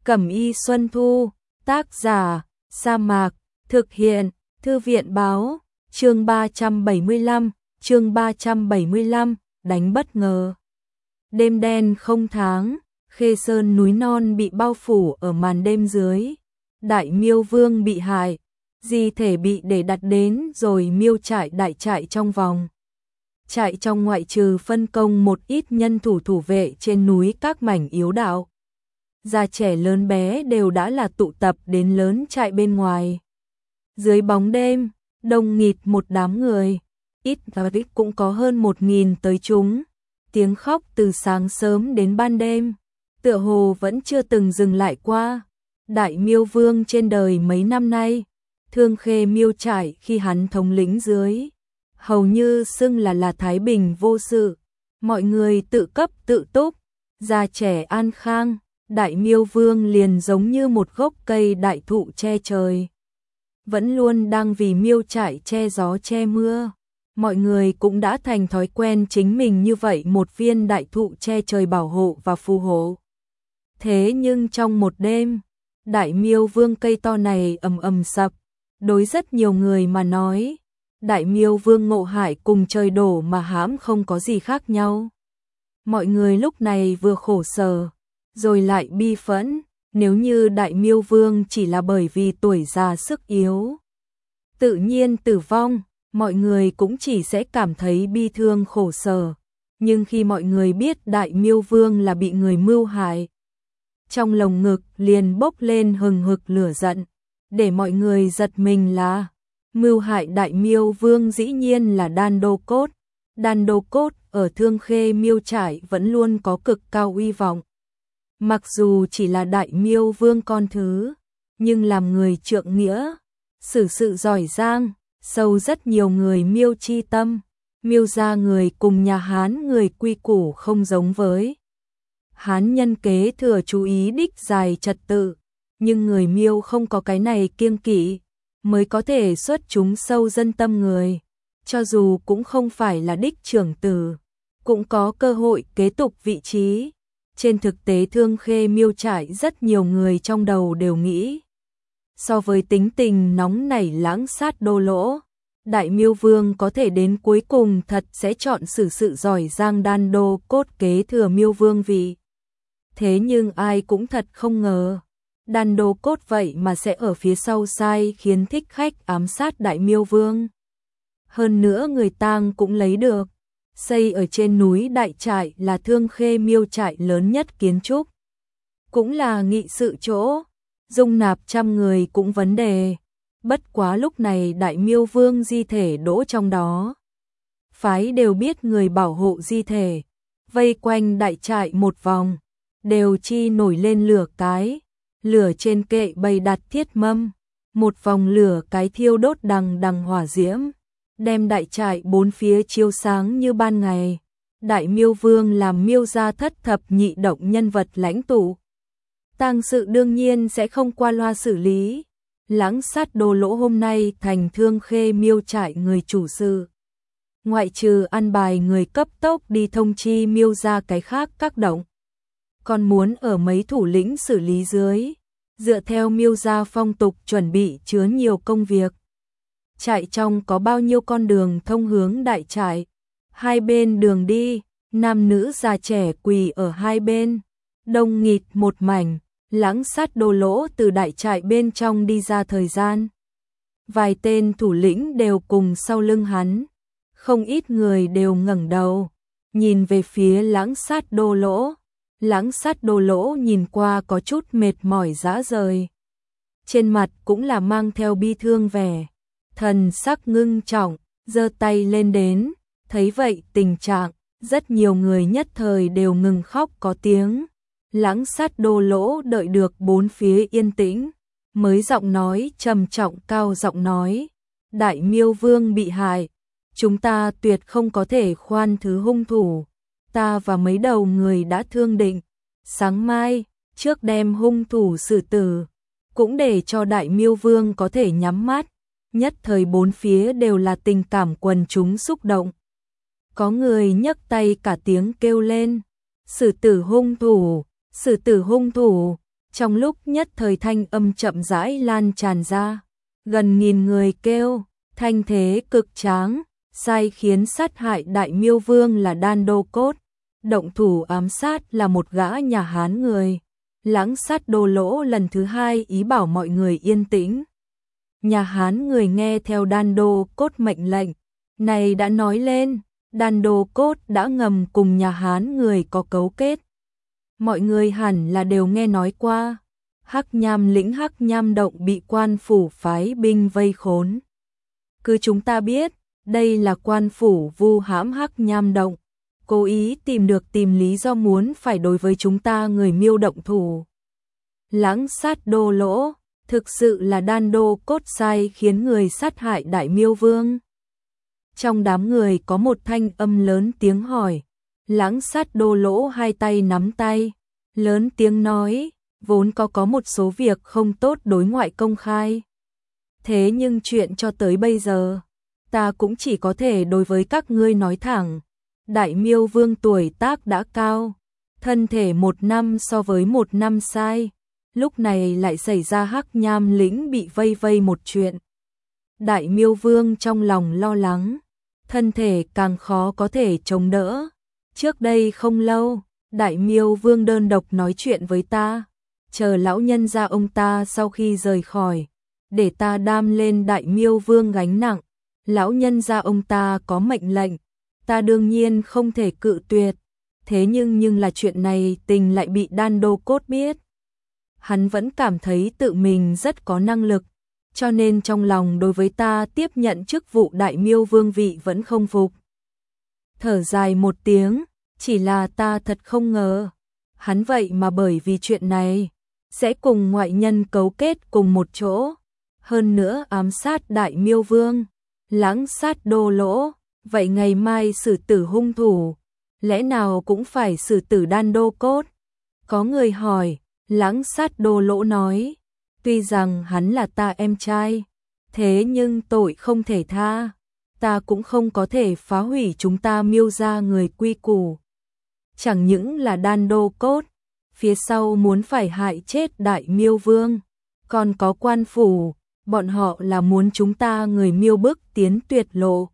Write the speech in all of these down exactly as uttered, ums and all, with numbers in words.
Cẩm y Xuân Thu, tác giả, Sa Mạc, thực hiện, Thư viện báo, chương ba trăm bảy mươi lăm, chương ba trăm bảy mươi lăm, đánh bất ngờ. Đêm đen không tháng, Khê Sơn núi non bị bao phủ ở màn đêm dưới. Đại Miêu Vương bị hại, di thể bị để đặt đến rồi miêu trại đại trại trong vòng. Trại trong ngoại trừ phân công một ít nhân thủ thủ vệ trên núi các mảnh yếu đạo. Già trẻ lớn bé đều đã là tụ tập đến lớn trại bên ngoài. Dưới bóng đêm, đông nghịt một đám người, ít và ít cũng có hơn một nghìn tới chúng. Tiếng khóc từ sáng sớm đến ban đêm, tựa hồ vẫn chưa từng dừng lại qua. Đại Miêu Vương trên đời mấy năm nay, Thương Khê miêu trại khi hắn thống lĩnh dưới, hầu như xưng là là thái bình vô sự, mọi người tự cấp tự túc, già trẻ an khang. Đại Miêu Vương liền giống như một gốc cây đại thụ che trời, vẫn luôn đang vì miêu trại che gió che mưa. Mọi người cũng đã thành thói quen chính mình như vậy một viên đại thụ che trời bảo hộ và phù hộ. Thế nhưng trong một đêm, Đại Miêu Vương cây to này ầm ầm sập. Đối rất nhiều người mà nói, Đại Miêu Vương ngộ hại cùng trời đổ mà hãm không có gì khác nhau. Mọi người lúc này vừa khổ sở, rồi lại bi phẫn. Nếu như Đại Miêu Vương chỉ là bởi vì tuổi già sức yếu, tự nhiên tử vong, mọi người cũng chỉ sẽ cảm thấy bi thương khổ sở. Nhưng khi mọi người biết Đại Miêu Vương là bị người mưu hại, trong lồng ngực liền bốc lên hừng hực lửa giận. Để mọi người giật mình là mưu hại Đại Miêu Vương dĩ nhiên là Đan Đô Cốt. Đan Đô Cốt ở Thương Khê miêu trại vẫn luôn có cực cao uy vọng. Mặc dù chỉ là Đại Miêu Vương con thứ, nhưng làm người trượng nghĩa, xử sự giỏi giang, sâu rất nhiều người miêu chi tâm. Miêu gia người cùng nhà Hán người quy củ không giống với Hán nhân kế thừa chú ý đích dài trật tự, nhưng người miêu không có cái này kiêng kỵ, mới có thể xuất chúng sâu dân tâm người. Cho dù cũng không phải là đích trưởng tử, cũng có cơ hội kế tục vị trí. Trên thực tế Thương Khê miêu trại rất nhiều người trong đầu đều nghĩ, so với tính tình nóng nảy lãng sát đô lỗ, Đại Miêu Vương có thể đến cuối cùng thật sẽ chọn xử sự giỏi giang Đan Đô Cốt kế thừa Miêu Vương vị. Thế nhưng ai cũng thật không ngờ, Đan Đô Cốt vậy mà sẽ ở phía sau sai khiến thích khách ám sát Đại Miêu Vương. Hơn nữa người tang cũng lấy được, xây ở trên núi đại trại là Thương Khê miêu trại lớn nhất kiến trúc. Cũng là nghị sự chỗ, dung nạp trăm người cũng vấn đề. Bất quá lúc này Đại Miêu Vương di thể đỗ trong đó. Phái đều biết người bảo hộ di thể, vây quanh đại trại một vòng, đều chi nổi lên lửa cái. Lửa trên kệ bày đặt thiết mâm, một vòng lửa cái thiêu đốt đằng đằng hỏa diễm, đem đại trại bốn phía chiếu sáng như ban ngày. Đại Miêu Vương làm miêu gia thất thập nhị động nhân vật lãnh tụ, tang sự đương nhiên sẽ không qua loa xử lý. Lãng sát đô lỗ hôm nay thành Thương Khê miêu trại người chủ sự, ngoại trừ ăn bài người cấp tốc đi thông chi miêu gia cái khác các động, còn muốn ở mấy thủ lĩnh xử lý dưới, dựa theo miêu gia phong tục chuẩn bị chứa nhiều công việc. Trại trong có bao nhiêu con đường thông hướng đại trại, hai bên đường đi, nam nữ già trẻ quỳ ở hai bên, đông nghịt một mảnh. Lãng sát đô lỗ từ đại trại bên trong đi ra thời gian, vài tên thủ lĩnh đều cùng sau lưng hắn, không ít người đều ngẩng đầu nhìn về phía lãng sát đô lỗ. Lãng sát đô lỗ nhìn qua có chút mệt mỏi rã rời, trên mặt cũng là mang theo bi thương vẻ, thần sắc ngưng trọng, giơ tay lên đến. Thấy vậy tình trạng, rất nhiều người nhất thời đều ngừng khóc có tiếng. Lãng sát đô lỗ đợi được bốn phía yên tĩnh, mới giọng nói trầm trọng cao giọng nói, Đại Miêu Vương bị hại, chúng ta tuyệt không có thể khoan thứ hung thủ. Ta và mấy đầu người đã thương định, sáng mai, trước đem hung thủ xử tử, cũng để cho Đại Miêu Vương có thể nhắm mắt. Nhất thời bốn phía đều là tình cảm quần chúng xúc động. Có người nhấc tay cả tiếng kêu lên, xử tử hung thủ, xử tử hung thủ. Trong lúc nhất thời thanh âm chậm rãi lan tràn ra, gần nghìn người kêu, thanh thế cực tráng, sai khiến sát hại Đại Miêu Vương là Đan Đô Cốt, động thủ ám sát là một gã nhà Hán người. Lãng Sát Đô Lỗ lần thứ hai ý bảo mọi người yên tĩnh. Nhà Hán người nghe theo Đan Đô Cốt mệnh lệnh, này đã nói lên, Đan Đô Cốt đã ngầm cùng nhà Hán người có cấu kết. Mọi người hẳn là đều nghe nói qua, Hắc Nham lĩnh Hắc Nham động bị quan phủ phái binh vây khốn. Cứ chúng ta biết, đây là quan phủ vu hãm Hắc Nham động, cố ý tìm được tìm lý do muốn phải đối với chúng ta người Miêu động thủ. Lãng Sát Đô Lỗ, thực sự là Đan Đô Cốt sai khiến người sát hại Đại Miêu Vương. Trong đám người có một thanh âm lớn tiếng hỏi, Lãng Sát Đô Lỗ hai tay nắm tay, lớn tiếng nói, vốn có có một số việc không tốt đối ngoại công khai. Thế nhưng chuyện cho tới bây giờ, ta cũng chỉ có thể đối với các ngươi nói thẳng. Đại Miêu Vương tuổi tác đã cao, thân thể một năm so với một năm sai, lúc này lại xảy ra Hắc Nham lĩnh bị vây vây một chuyện. Đại Miêu Vương trong lòng lo lắng, thân thể càng khó có thể chống đỡ. Trước đây không lâu, Đại Miêu Vương đơn độc nói chuyện với ta, chờ lão nhân gia ông ta sau khi rời khỏi, để ta đam lên Đại Miêu Vương gánh nặng. Lão nhân gia ông ta có mệnh lệnh, ta đương nhiên không thể cự tuyệt, thế nhưng nhưng là chuyện này tình lại bị Đan Đô Cốt biết. Hắn vẫn cảm thấy tự mình rất có năng lực, cho nên trong lòng đối với ta tiếp nhận chức vụ Đại Miêu Vương vị vẫn không phục. Thở dài một tiếng, chỉ là ta thật không ngờ, hắn vậy mà bởi vì chuyện này, sẽ cùng ngoại nhân cấu kết cùng một chỗ, hơn nữa ám sát Đại Miêu Vương, Lãng Sát Đô Lỗ. Vậy ngày mai xử tử hung thủ, lẽ nào cũng phải xử tử Đan Đô Cốt? Có người hỏi, Lãng Sát Đô Lỗ nói, tuy rằng hắn là ta em trai, thế nhưng tội không thể tha, ta cũng không có thể phá hủy chúng ta Miêu gia người quy củ. Chẳng những là Đan Đô Cốt, phía sau muốn phải hại chết Đại Miêu Vương, còn có quan phủ, bọn họ là muốn chúng ta người Miêu bước tiến tuyệt lộ.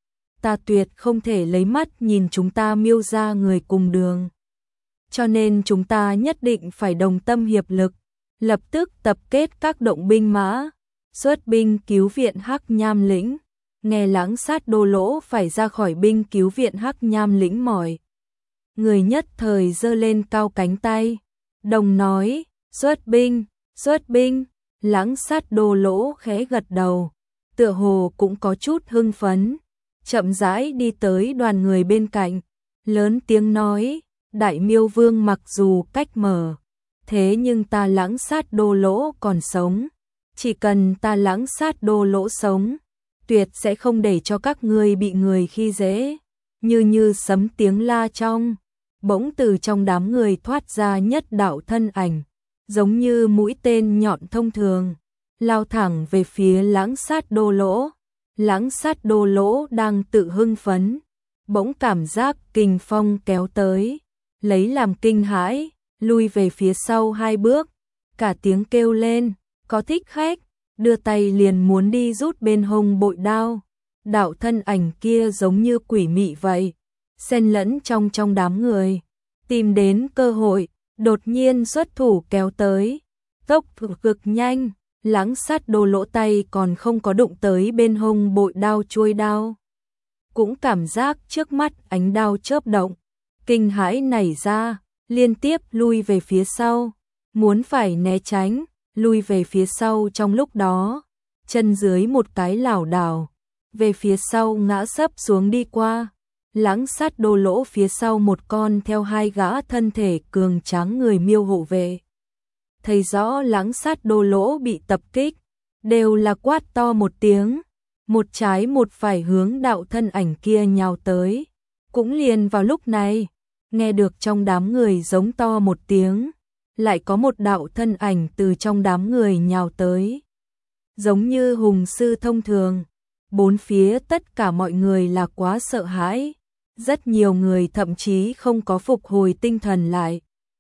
Ta tuyệt không thể lấy mắt nhìn chúng ta Miêu gia người cùng đường. Cho nên chúng ta nhất định phải đồng tâm hiệp lực, lập tức tập kết các động binh mã, xuất binh cứu viện Hắc Nham lĩnh. Nghe Lãng Sát Đô Lỗ phải ra khỏi binh cứu viện Hắc Nham lĩnh mỏi. Người nhất thời giơ lên cao cánh tay, đồng nói, xuất binh, xuất binh. Lãng Sát Đô Lỗ khẽ gật đầu, tựa hồ cũng có chút hưng phấn. Chậm rãi đi tới đoàn người bên cạnh, lớn tiếng nói, Đại Miêu Vương mặc dù cách mở, thế nhưng ta Lãng Sát Đô Lỗ còn sống, chỉ cần ta Lãng Sát Đô Lỗ sống, tuyệt sẽ không để cho các ngươi bị người khi dễ. Như như sấm tiếng la trong, bỗng từ trong đám người thoát ra nhất đạo thân ảnh, giống như mũi tên nhọn thông thường, lao thẳng về phía Lãng Sát Đô Lỗ. Lãng Sát Đô Lỗ đang tự hưng phấn, bỗng cảm giác kình phong kéo tới, lấy làm kinh hãi, lui về phía sau hai bước, cả tiếng kêu lên, có thích khách, đưa tay liền muốn đi rút bên hông bội đao. Đạo thân ảnh kia giống như quỷ mị vậy, xen lẫn trong trong đám người, tìm đến cơ hội, đột nhiên xuất thủ kéo tới, tốc độ cực nhanh. Lãng Sát Đô Lỗ tay còn không có đụng tới bên hông bội đao chuôi đao, cũng cảm giác trước mắt ánh đao chớp động, kinh hãi nảy ra, liên tiếp lui về phía sau, muốn phải né tránh, lui về phía sau trong lúc đó, chân dưới một cái lảo đảo, về phía sau ngã sấp xuống đi qua. Lãng Sát Đô Lỗ phía sau một con theo hai gã thân thể cường tráng người Miêu hộ vệ. Thấy rõ Lãng Sát Đô Lỗ bị tập kích, đều là quát to một tiếng, một trái một phải hướng đạo thân ảnh kia nhào tới. Cũng liền vào lúc này, nghe được trong đám người giống to một tiếng, lại có một đạo thân ảnh từ trong đám người nhào tới. Giống như hùng sư thông thường, bốn phía tất cả mọi người là quá sợ hãi, rất nhiều người thậm chí không có phục hồi tinh thần lại.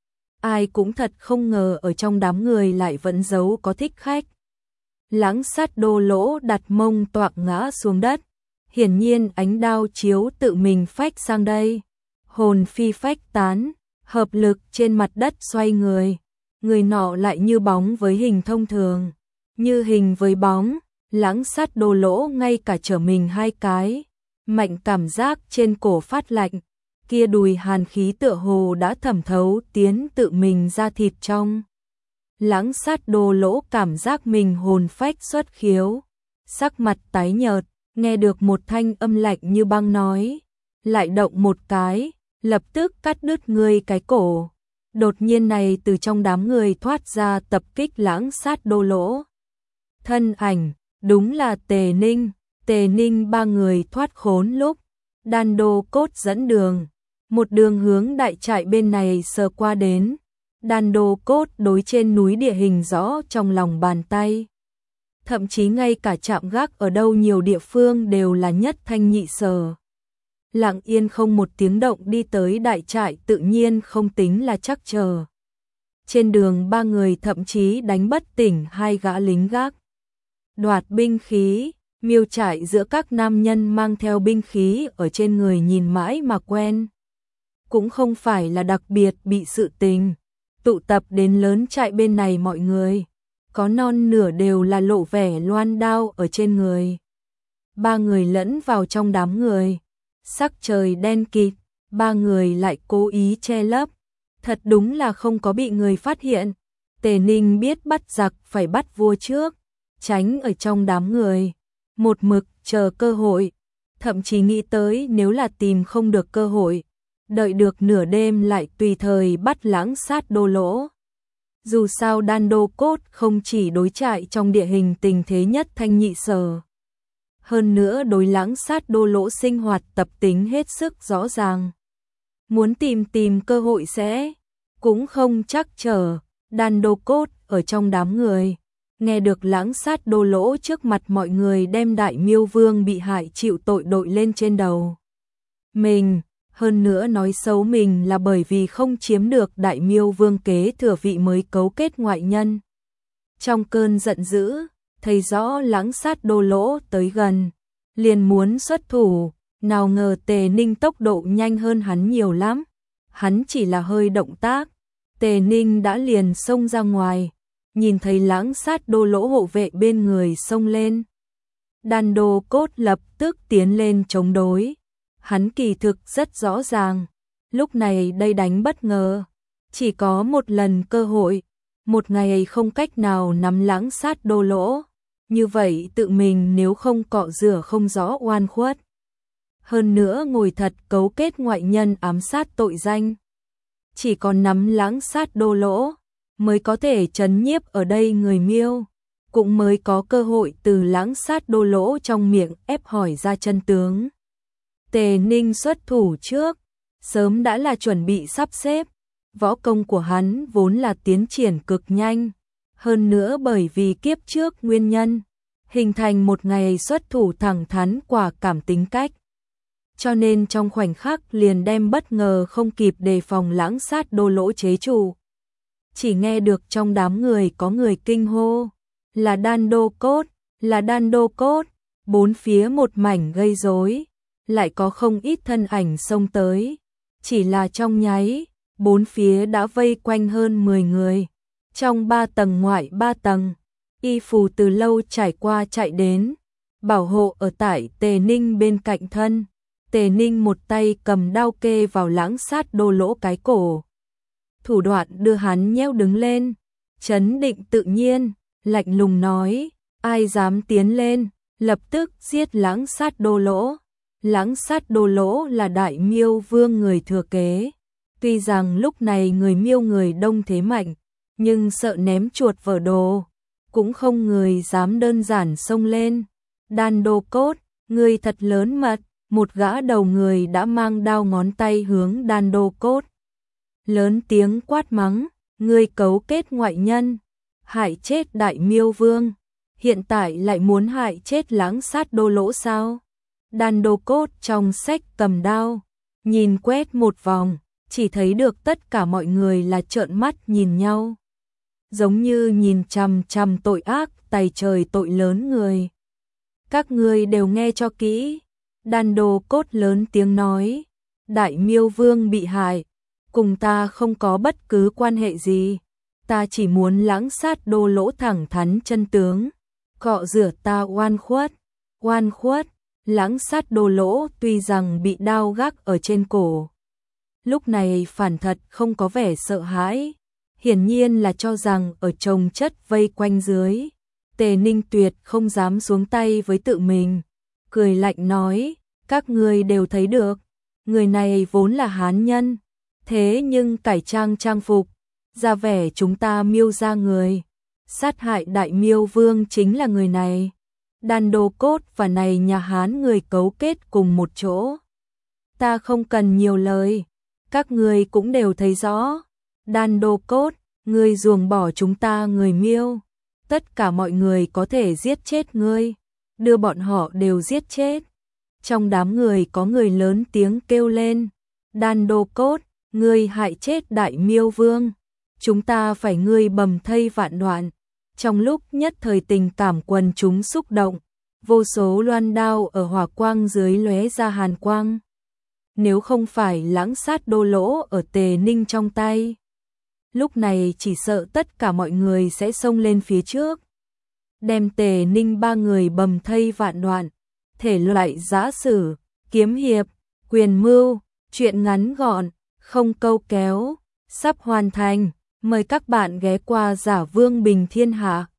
ai cũng thật không ngờ ở trong đám người lại vẫn giấu có thích khách. Lãng Sát Đô Lỗ đặt mông toạc ngã xuống đất, hiển nhiên ánh đao chiếu tự mình phách sang đây. Hồn phi phách tán, hợp lực trên mặt đất xoay người, người nọ lại như bóng với hình thông thường, như hình với bóng. Lãng Sát Đô Lỗ ngay cả trở mình hai cái, mạnh cảm giác trên cổ phát lạnh, kia đùi hàn khí tựa hồ đã thẩm thấu tiến tự mình ra thịt trong. Lãng Sát Đô Lỗ cảm giác mình hồn phách xuất khiếu, sắc mặt tái nhợt, nghe được một thanh âm lạnh như băng nói, lại động một cái, lập tức cắt đứt ngươi cái cổ. Đột nhiên này từ trong đám người thoát ra tập kích Lãng Sát Đô Lỗ. Thân ảnh, đúng là Tề Ninh, Tề Ninh ba người thoát khốn lúc, Đan Đô Cốt dẫn đường, một đường hướng đại trại bên này sờ qua đến. Đan Đô Cốt đối trên núi địa hình rõ trong lòng bàn tay. Thậm chí ngay cả trạm gác ở đâu nhiều địa phương đều là nhất thanh nhị sở. Lặng yên không một tiếng động đi tới đại trại tự nhiên không tính là chắc chờ. Trên đường ba người thậm chí đánh bất tỉnh hai gã lính gác. Đoạt binh khí, miêu trại giữa các nam nhân mang theo binh khí ở trên người nhìn mãi mà quen. Cũng không phải là đặc biệt bị sự tình. Tụ tập đến lớn trại bên này mọi người, có non nửa đều là lộ vẻ loan đao ở trên người. Ba người lẫn vào trong đám người, sắc trời đen kịt, ba người lại cố ý che lấp. Thật đúng là không có bị người phát hiện. Tề Ninh biết bắt giặc phải bắt vua trước, tránh ở trong đám người, một mực chờ cơ hội, thậm chí nghĩ tới nếu là tìm không được cơ hội, đợi được nửa đêm lại tùy thời bắt Lãng Sát Đô Lỗ. Dù sao Đan Đô Cốt không chỉ đối trại trong địa hình tình thế nhất thanh nhị sở, hơn nữa đối Lãng Sát Đô Lỗ sinh hoạt tập tính hết sức rõ ràng. Muốn tìm tìm cơ hội sẽ cũng không chắc trở. Đan Đô Cốt ở trong đám người, nghe được Lãng Sát Đô Lỗ trước mặt mọi người đem Đại Miêu Vương bị hại chịu tội đội lên trên đầu mình, hơn nữa nói xấu mình là bởi vì không chiếm được Đại Miêu Vương kế thừa vị mới cấu kết ngoại nhân. Trong cơn giận dữ, thấy rõ Lãng Sát Đô Lỗ tới gần, liền muốn xuất thủ, nào ngờ Tề Ninh tốc độ nhanh hơn hắn nhiều lắm. Hắn chỉ là hơi động tác, Tề Ninh đã liền xông ra ngoài, nhìn thấy Lãng Sát Đô Lỗ hộ vệ bên người xông lên. Đan Đô Cốt lập tức tiến lên chống đối. Hắn kỳ thực rất rõ ràng, lúc này đây đánh bất ngờ, chỉ có một lần cơ hội, một ngày không cách nào nắm Lãng Sát Đô Lỗ, như vậy tự mình nếu không cọ rửa không rõ oan khuất. Hơn nữa ngồi thật cấu kết ngoại nhân ám sát tội danh. Chỉ còn nắm Lãng Sát Đô Lỗ, mới có thể trấn nhiếp ở đây người Miêu, cũng mới có cơ hội từ Lãng Sát Đô Lỗ trong miệng ép hỏi ra chân tướng. Tề Ninh xuất thủ trước, sớm đã là chuẩn bị sắp xếp, võ công của hắn vốn là tiến triển cực nhanh, hơn nữa bởi vì kiếp trước nguyên nhân, hình thành một ngày xuất thủ thẳng thắn quả cảm tính cách. Cho nên trong khoảnh khắc liền đem bất ngờ không kịp đề phòng Lãng Sát Đô Lỗ chế trụ. Chỉ nghe được trong đám người có người kinh hô, là Đan Đô Cốt, là Đan Đô Cốt, bốn phía một mảnh gây rối, lại có không ít thân ảnh xông tới, chỉ là trong nháy, bốn phía đã vây quanh hơn mười người, trong ba tầng ngoại ba tầng, y phù từ lâu trải qua chạy đến, bảo hộ ở tại Tề Ninh bên cạnh thân. Tề Ninh một tay cầm đao kê vào Lãng Sát Đô Lỗ cái cổ, thủ đoạn đưa hắn nheo đứng lên, trấn định tự nhiên, lạnh lùng nói, ai dám tiến lên, lập tức giết Lãng Sát Đô Lỗ. Lãng Sát Đô Lỗ là Đại Miêu Vương người thừa kế, tuy rằng lúc này người Miêu người đông thế mạnh, nhưng sợ ném chuột vỡ đồ, cũng không người dám đơn giản xông lên. Đan Đô Cốt, người thật lớn mật. Một gã đầu người đã mang đao ngón tay hướng Đan Đô Cốt, lớn tiếng quát mắng, ngươi cấu kết ngoại nhân, hại chết Đại Miêu Vương, hiện tại lại muốn hại chết Lãng Sát Đô Lỗ sao? Đan Đô Cốt trong sách cầm đao, nhìn quét một vòng, chỉ thấy được tất cả mọi người là trợn mắt nhìn nhau, giống như nhìn chằm chằm tội ác tày trời tội lớn người. Các ngươi đều nghe cho kỹ, Đan Đô Cốt lớn tiếng nói, Đại Miêu Vương bị hại, cùng ta không có bất cứ quan hệ gì, ta chỉ muốn lãng sát Đô Lỗ thẳng thắn chân tướng, cọ rửa ta oan khuất, oan khuất, lãng sát Đô Lỗ tuy rằng bị đao gác ở trên cổ. Lúc này phản thật không có vẻ sợ hãi, hiển nhiên là cho rằng ở chồng chất vây quanh dưới, Tề Ninh tuyệt không dám xuống tay với tự mình, cười lạnh nói, các ngươi đều thấy được, người này vốn là hán nhân, thế nhưng cải trang trang phục, ra vẻ chúng ta Miêu gia người, sát hại Đại Miêu Vương chính là người này. Đan Đô Cốt và này nhà Hán người cấu kết cùng một chỗ. Ta không cần nhiều lời, các ngươi cũng đều thấy rõ. Đan Đô Cốt, ngươi ruồng bỏ chúng ta người Miêu, tất cả mọi người có thể giết chết ngươi, đưa bọn họ đều giết chết. Trong đám người có người lớn tiếng kêu lên, Đan Đô Cốt, ngươi hại chết Đại Miêu Vương, chúng ta phải ngươi bầm thây vạn đoạn. Trong lúc nhất thời tình cảm quần chúng xúc động, vô số loan đao ở hỏa quang dưới lóe ra hàn quang. Nếu không phải lãng sát Đô Lỗ ở Tề Ninh trong tay, lúc này chỉ sợ tất cả mọi người sẽ xông lên phía trước, đem Tề Ninh ba người bầm thây vạn đoạn. Thể loại giã sử, kiếm hiệp, quyền mưu, truyện ngắn gọn, không câu kéo, sắp hoàn thành. Mời các bạn ghé qua Giả Vương Bình Thiên Hạ.